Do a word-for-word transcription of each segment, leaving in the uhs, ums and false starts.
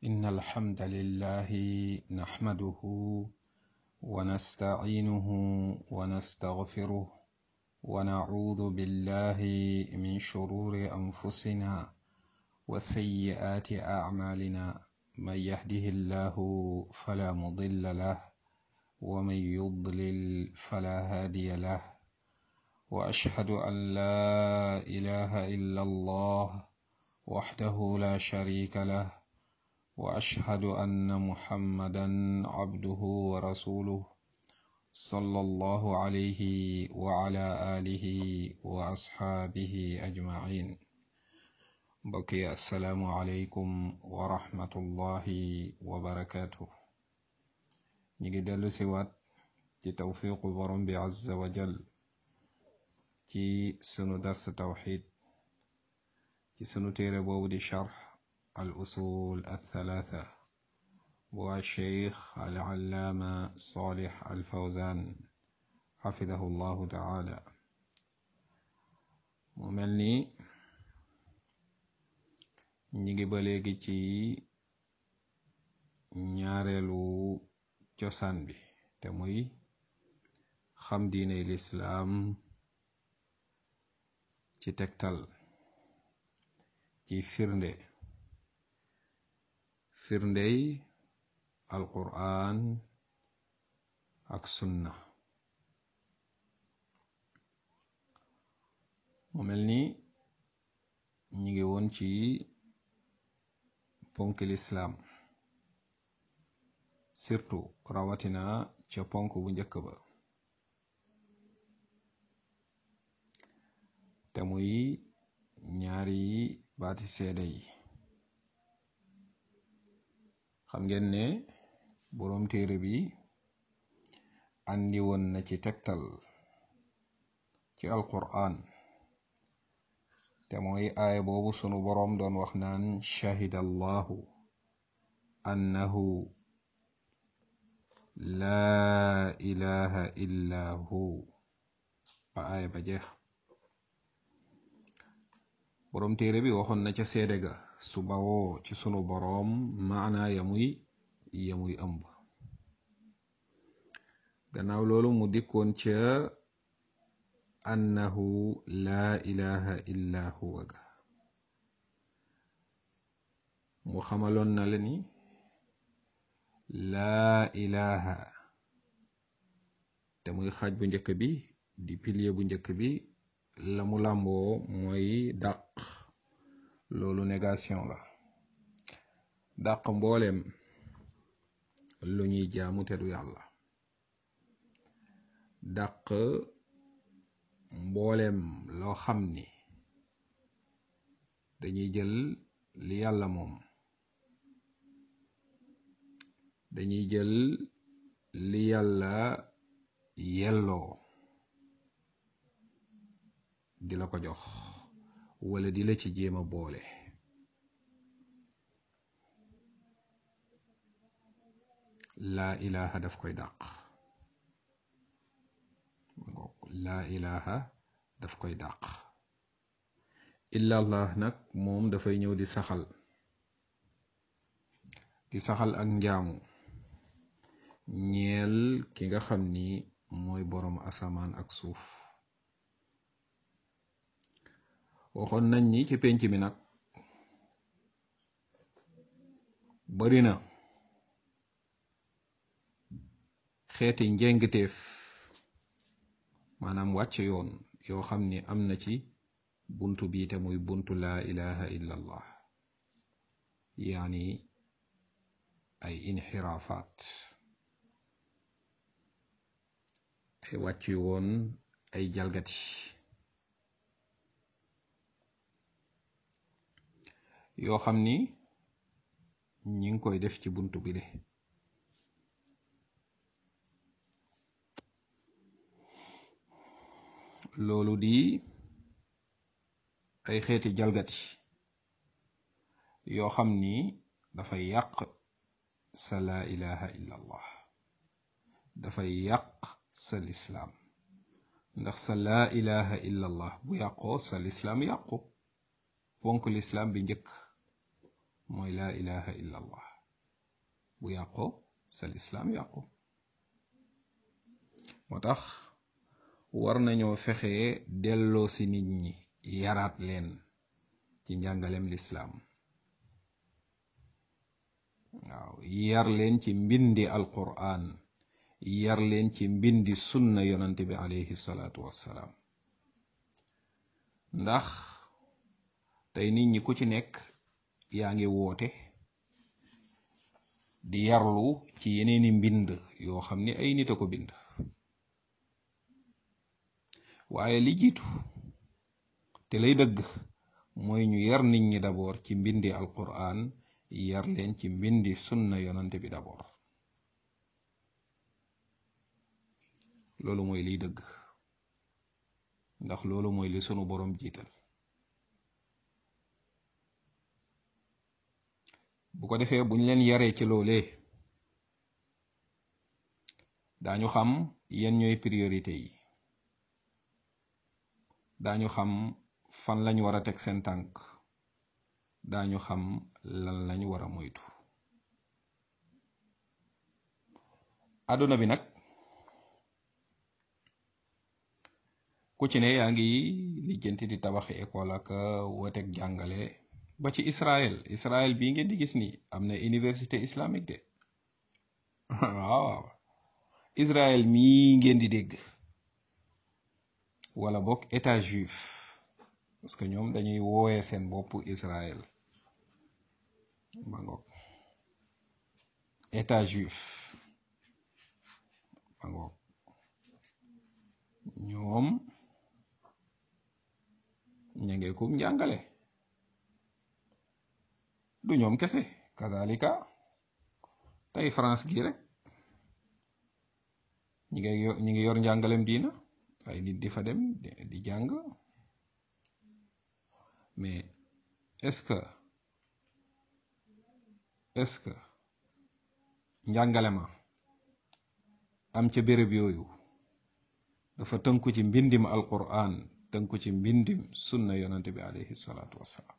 إن الحمد لله نحمده ونستعينه ونستغفره ونعوذ بالله من شرور أنفسنا وسيئات أعمالنا من يهده الله فلا مضل له ومن يضلل فلا هادي له وأشهد أن لا إله إلا الله وحده لا شريك له وأشهد أن محمدا عبده ورسوله صلى الله عليه وعلى آله وأصحابه أجمعين. بقي السلام عليكم ورحمة الله وبركاته. نيجي دلو سوات ci tawfiqu borom bi azza wa jal ci sunu dars tawxid ci sunu téere boobu di charx al usul althalatha bu cheikh al allaama salih al fawzan xafidahu llahu taala. mu mel ni ñi ngi ba léegi ci ñaareelu cosaan bi te muy xam diine lislaam ci tegtal ci firnde firndey alquran ak sunna. mu mel ni ñi ngi woon ci ponk lislaam surtout rawatina ca ponk bu njëkk ba te muy ñaari baati seede yi. xam ngeen ne boroom téere bi andi woon na ci tegtal ci alquran te mooy aaya boobu sunu boroom doon wax naan shahida allahu annahu laa ilaha illa hu ba aaya ba jeex. boroom téere bi waxoon na ca seede ga su bawoo ci sunu boroom maana yamuy yamuy ëmb. gannaaw loolu mu dikkoon ca annahu laa ilaha illa huwa ga mu xamaloon na la ni laa ilaha te muy xaaj bu njëkk bi di pilier bu njëkk bi la mu làmboo mooy dàq. loolu négation la, dàq mbooleem lu ñuy jaamu te du yàlla, dàq mbooleem loo xam ni dañuy jël li yàlla moom, dañuy jël li yàlla yelloo di la ko jox wala di la ci jéem a boole. laa ilaha daf koy dàq. laa ilaha daf koy dàq. illa allah nag moom dafay ñëw di saxal di saxal ak njaamu ñeel ki nga xam ni mooy boroom asamaan ak suuf. waxoon nañ ni ci penc mi nag bari na xeeti njengteef maanaam wàcc yoon yoo xam ni am na ci buntu bii te muy buntu laa ilaha illa allah, yaani ay inxiraafaat, ay wàcc yoon, ay jalgati yoo xam ni ñi ngi koy def ci buntu bi de. loolu di ay xeeti jalgati yoo xam ni dafay yàq sa laa ilaha illa allah, dafay yàq sa lislaam. ndax sa laa ilaha illa allah bu yàqoo sa lislaam yàqu. ponk lislaam bi njëkk mooy laa ilaha illa allah. bu yàqoo sa lislaam yàqu. moo tax war nañoo fexe delloo si nit ñi yaraat leen ci njàngalem lislaam, waaw yar leen ci mbindi alquran, yar leen ci mbindi sunna yonante bi alayhi salaatu wassalaam. ndax tey nit ñi ku ci nekk yaa ngi woote di yarlu ci yeneeni mbind yoo xam ni ay nit a ko bind, waaye li jiitu te lay dëgg mooy ñu yar nit ñi d'abord ci mbindi alquran, yar leen ci mbindi sunna yonante bi d'abord. loolu mooy liy dëgg, ndax loolu mooy li sunu boroom jiital. bu ko defee buñ leen yaree ci loolee, daañu xam yan ñooy priorité yi, daañu xam fan lañ war a teg seen tànk, daañu xam lan lañ war a moytu. àdduna bi nag ku ci ne yaa ngi lijjanti di tabaxi école ak woteeg jàngale, ba ci Israël Israël bii ngeen di gis ni am na université islamique de waaw Israël mii ngeen di dégg, wala bokk état juif, parce que ñoom dañuy wooyee seen bopp Israël ma ngoog état juif ma ngoog ñoom ña ngee kum njàngale. du ñoom kese, kazalika tey France gi rek ñi ngi yor ñi ngi yor njàngalem diina, ay nit di fa dem di jàng, mais est-ce que est-ce que njàngale ma am ca béréb yooyu dafa tënku ci mbindim alquran, tënku ci mbindim sunna yonante bi alayhi salaatu wassalaam.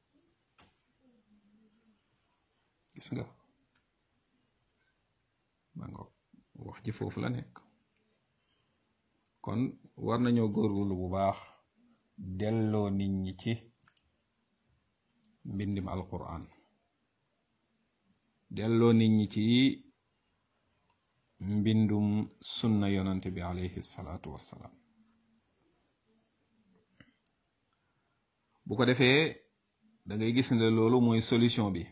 gis nga ma ngoog wax ji foofu la nekk. kon war nañoo góorgóorlu bu baax delloo nit ñi ci mbindim alquran, delloo nit ñi ci mbindum sunna yonante bi alayhi salaatu wassalaam. bu ko defee da ngay gis ne loolu mooy solution bi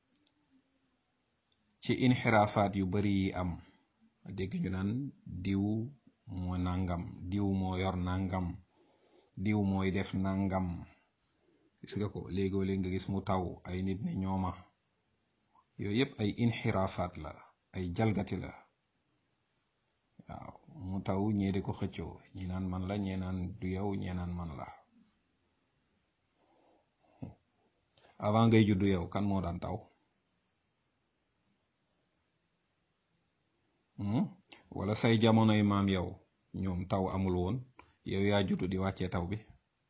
ci inxiraafaat yu bari yi am. dégg ñu naan diw moo nangam, diw moo yor nangam, diw mooy def nangam. gis nga ko léegoo léeg nga gis mu taw ay nit ne ñooma. yooyu yëpp ay inxiraafaat la, ay jalgati la. waaw mu taw ñee di ko xëccoo, ñi naan man la, ñee naan du yow, ñee naan man la. avant ngay juddu yow kan moo daan taw? wala say jamonoy maam yow ñoom taw amul woon, yow yaa juddu di wàccee taw bi.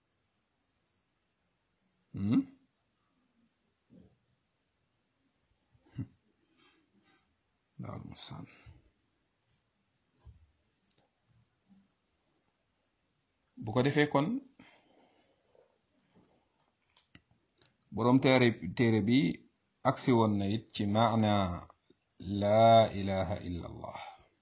daal musaan bu ko defee kon boroom téere téere bi agsi woon na it ci maana laa ilaha illa allah,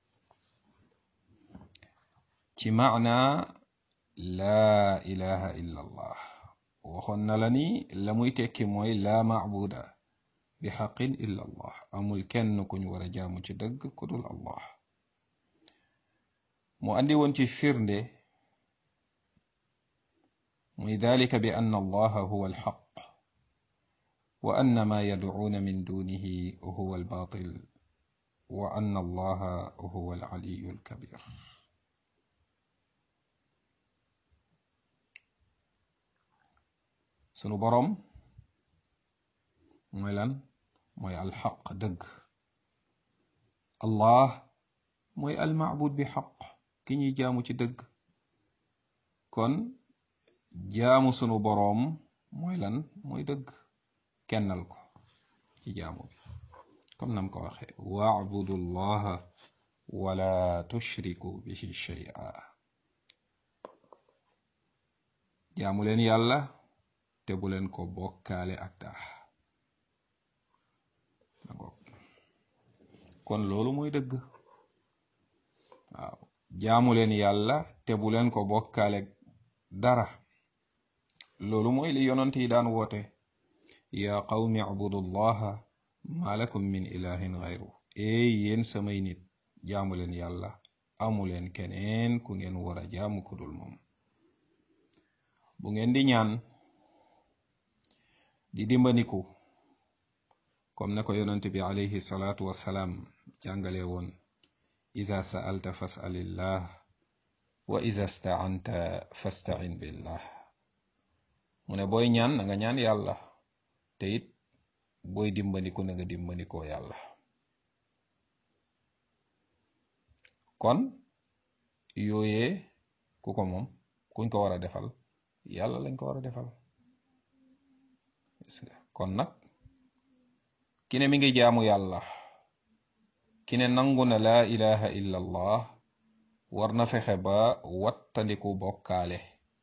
ci maana laa ilaha illa allah waxoon na la ni la muy tekki mooy laa maabuda bi xaqin illa allah, amul kenn ku ñu war a jaamu ci dëgg ku dul allah. mu andi woon ci firnde muy dalika bi anna allaha huwa alxaq wa anna ma yadcuuna min dunihi huwa albatil wa anna allaha huwa alcaliyu alkabir. sunu boroom mooy lan? mooy alxaq dëgg. allah mooy almaabud bi xaq, ki ñuy jaamu ci dëgg. kon jaamu sunu boroom mooy lan? mooy dëgg, kennal ko ci jaamu bi. comme nam ko waxe wa'budu llaha wala tushriku bihi shay'a jaamu leen yàlla te bu leen ko bokkaale ak dara kon loolu mooy dëgg waaw jaamu leen yàlla te bu leen ko bokkaale dara loolu mooy li yonent yi daan woote ya qawmi abudu llaha ma lakum min ilahin ghayru ey yéen samay nit jaamu leen yàlla amu leen keneen ku ngeen war a jaamu ku dul moom bu ngeen di ñaan di dimbandiku comme ne ko yonent bi alayhi salaatu wassalaam jàngale woon iza sa'alta fas'alillah wa iza sta'anta fasta'in billah mu ne booy ñaan na nga ñaan yàlla te it booy dimbandiku na nga dimbandikoo yàlla kon yooyee ku ko moom kuñ ko war a defal yàlla lañ ko war a defal kon nag ki ne mi ngi jaamu yàlla ki ne nangu na laa ilaha illa allah war na fexe ba wattandiku bokkaale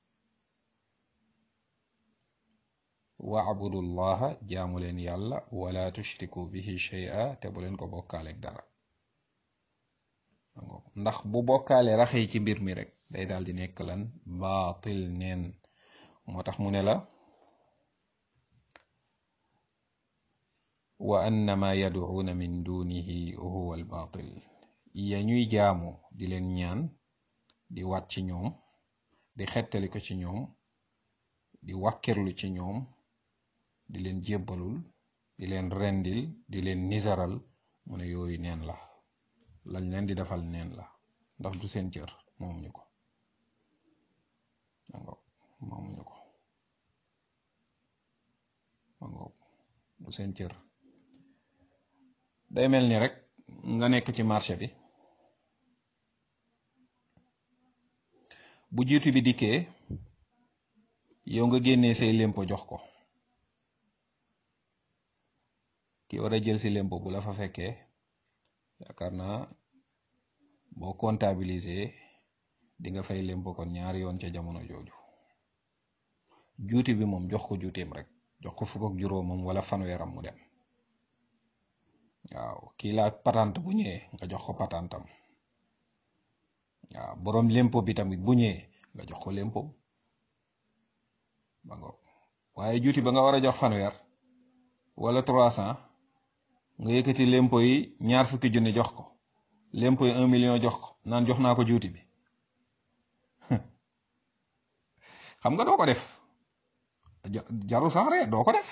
wa'budu llaha jaamu leen yàlla wala tushriku bihi shay'a te bu leen ko bokkaaleeg dara ndax bu bokkaale raxee ci mbir mi rek day daal di nekk lan baatil neen moo tax mu ne la wa anna ma yad'una min dunihi huwa al-batil ya ñuy jaamu di leen ñaan di wat ci ñoom di xettali ko ci ñoom di wàkkirlu ci ñoom di leen jébbalul di leen rendil di leen nisaral mu ne yooyu neen la lañ leen di defal neen la ndax du seen cër moomuñu ko moomuñu ko du seen cër day mel ni rek nga nekk ci marché bi bu jiitu bi dikkee yow nga génnee say lempo jox ko ki war a jël si lempo bu la fa fekkee yaakaar naa boo comptabiliser di nga fay lempo kon ñaari yoon ca jamono jooju juuti bi moom jox ko juuteem rek jox ko fukk ak juróomam wala fanweeram mu dem waaw kii la patante bu ñëwee nga jox ko patantam waaw boroom lempo bi tamit bu ñëwee nga jox ko lempo ba ngoog waaye juuti ba nga war a jox fanweer wala trois cent nga yëkkati lempo yi ñaar fukki junni jox ko lempo yi un million jox ko naan jox naa ko juuti bi xam nga doo ko def jaru sax rek doo ko def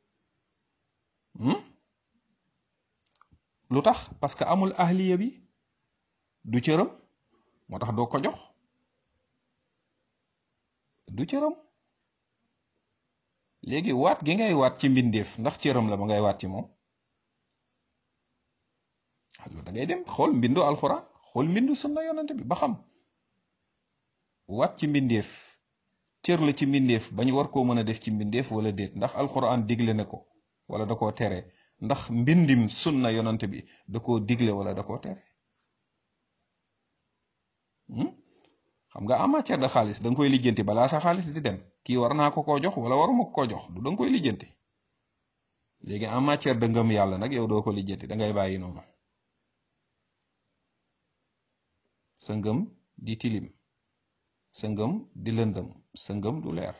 lu tax parce que amul ahliya bi du cëram moo tax doo ko jox du cëram léegi waat gi ngay waat ci mbindeef ndax cëram la ba ngay waat ci moom loolu da ngay dem xool mbindu alxuraan xool mbindu sunna yonante bi ba xam waat ci mbindeef cër la ci mbindeef bañ war koo mën a def ci mbindeef wala déet ndax alxuraan digle na ko wala da koo tere ndax mbindim sunna yonante bi da koo digle wala da koo tere xam nga en matière de xaalis da nga koy lijjanti balaa sa xaalis di dem kii war naa ko koo jox wala waruma ko koo jox du da nga koy lijjanti léegi en matière de ngëm yàlla nag yow doo ko lijjanti da ngay bàyyi noonu sa ngëm di tilim sa ngëm di lëndëm sa ngëm du leer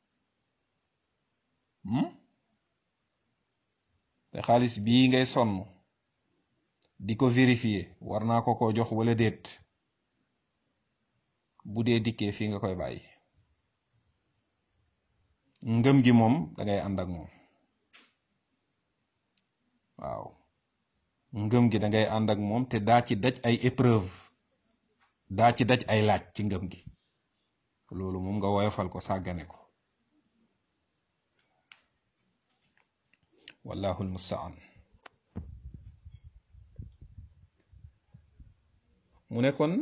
te xaalis bii ngay sonn di ko vérifier war naa ko koo jox wala déet bu dee dikkee fii nga koy bàyyi ngëm gi moom da ngay ànd ak moom waaw ngëm gi da ngay ànd ak moom te daa ci daj ay épreuve daa ci daj ay laaj ci ngëm gi loolu moom nga woyofal ko sàggane ko wallahu almustaan mu ne kon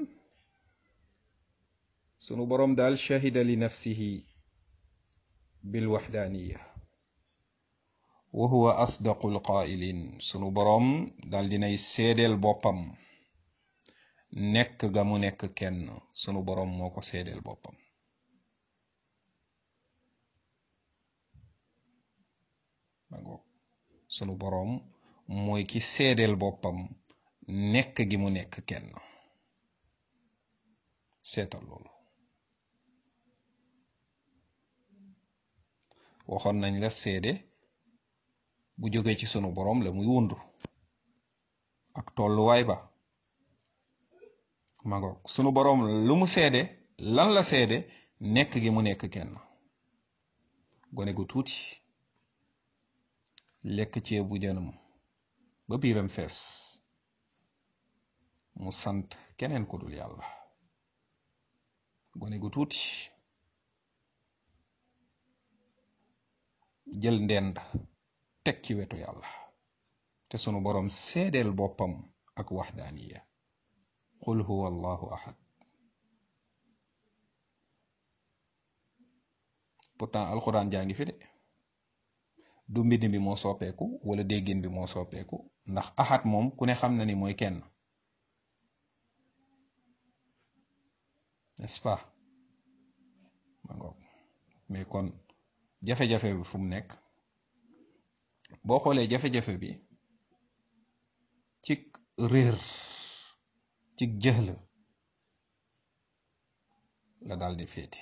sunu boroom daal shahida li nafsihi bil waxdaaniya wa huwa asdaqul qaa'ilin sunu boroom dal dinay seedeel boppam nekk ga mu nekk kenn sunu boroom moo ko seedeel boppam mangoog sunu boroom mooy ki seedeel boppam nekk gi mu nekk kenn seetal loolu waxoon nañ la seede bu jógee ci sunu boroom la muy wundu ak tolluwaay ba mangoog sunu boroom lu mu seede lan la seede nekk gi mu nekk kenn gone gu tuuti lekk ceebu jënam ba biiram fees mu sant keneen ku dul yàlla gone gu tuuti jël ndend teg ci wetu yàlla te sunu boroom seedeel boppam ak waxdaaniya qul huwa allahu ahad pourtant alxuraan jaa ngi fi de du mbind bi moo soppeeku wala déggin bi moo soppeeku ndax ahad moom ku ne xam na ni mooy kenn n'est-ce pas ma ngoog mais kon jafe-jafe bi fu mu nekk boo xoolee jafe-jafe bi ci réer ci jëhl la daal di féete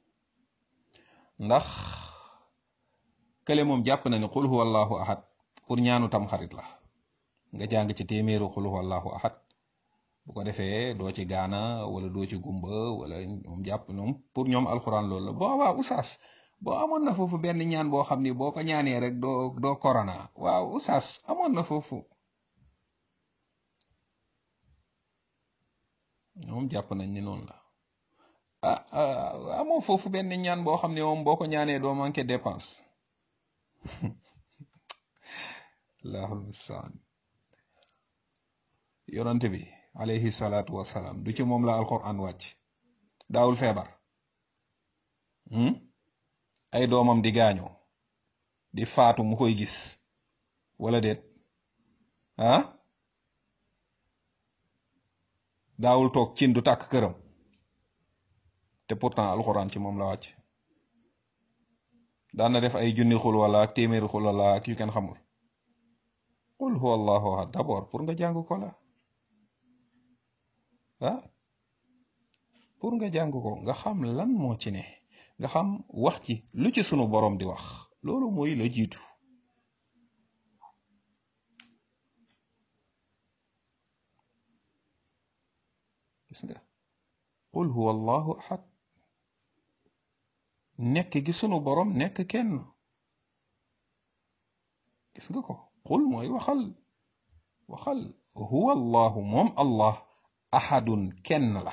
ndax kële moom jàpp na ni qul huwa allahu ahad pour ñaanu tam xarit la nga jàng ci téeméeru qul huwa allahu ahad bu ko defee doo ci gaana wala doo ci gumba wala ñoom jàpp ñoom pour ñoom alxuraan loolu la bon waaw oustaz boo amoon na foofu benn ñaan boo xam ni boo ko ñaanee rek doo doo corona waaw oustaz amoon na foofu ñoom jàpp nañ ni noonu la ah amoo foofu benn ñaan boo xam ne moom boo ko ñaanee doo manqué dépense allahul mustaan yonante bi alayhi salaatu wassalaam du ci moom la alquran wàcc daawul feebar ay doomam di gaañoo di faatu mu koy gis wala déet ah daawul toog cin du tàkk këram te pourtant alquran ci moom la wàcc daan na def ay junni xul wala ak téeméeri xul wala ak yu kenn xamul qul huwa allahu ahad d'abord pour nga jàng ko la ah pour nga jàng ko nga xam lan moo ci ne nga xam wax ci lu ci sunu boroom di wax loolu mooy la jiitu gis nga qul huwa allahu ahad nekk gi sunu boroom nekk kenn gis nga ko qul mooy waxal waxal huwa allahu moom allah ahadun kenn la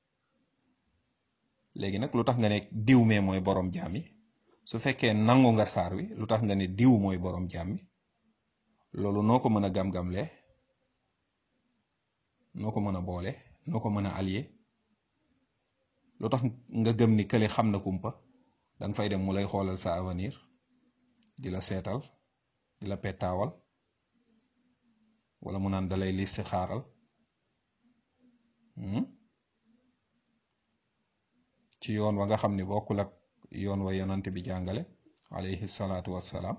léegi nag lu tax nga ne diw mee mooy boroom jaam yi su fekkee nangu nga saar wi lu tax nga ne diw mooy boroom jaam yi loolu noo ko mën a gam-gamle noo ko mën a boole noo ko mën a allié lu tax nga gëm ni kële xam na kumpa danga fay dem mu lay xoolal sa avenir di la seetal di la pettaawal wala mu naan dalay listi xaaral ci yoon wa nga xam ni bokkul ak yoon wa yonante bi jàngale alayhi salaatu wassalaam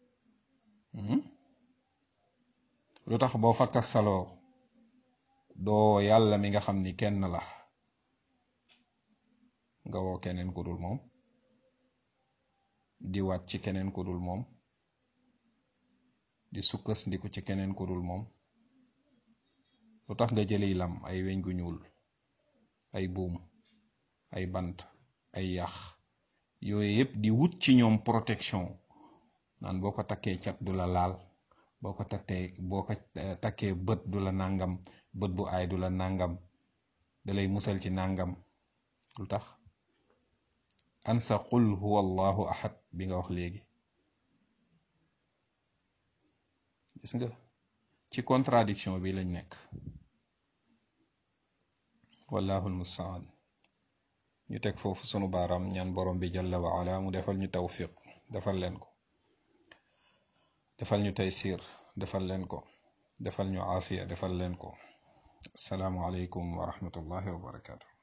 lu tax boo fakkas saloo doo yàlla mi nga xam ni kenn la nga woo keneen ku dul moom di waat ci keneen ku dul moom di sukkas ndiku ci keneen ku dul moom lu tax nga jëliy lam ay weñ gu ñuul ay buum ay bant ay yax yooyu yëpp di wut ci ñoom protection naan boo ko takkee cat du la laal boo ko takkee boo ko takkee bët du la nàngam bët bu aay du la nàngam da lay musal ci nàngam lu tax ansa qul huwa allahu ahad bi nga wax léegi gis nga ci contradiction bi lañ nekk wallahu almustaan ñu teg foofu sunu baaraam ñaan borom bi jalla wa ala mu defal ñu tawfiq defal leen ko defal ñu taysir defal leen ko defal ñu aafiya defal leen ko. Assalaamu aleykum wa rahmatullahi wa barakaatu.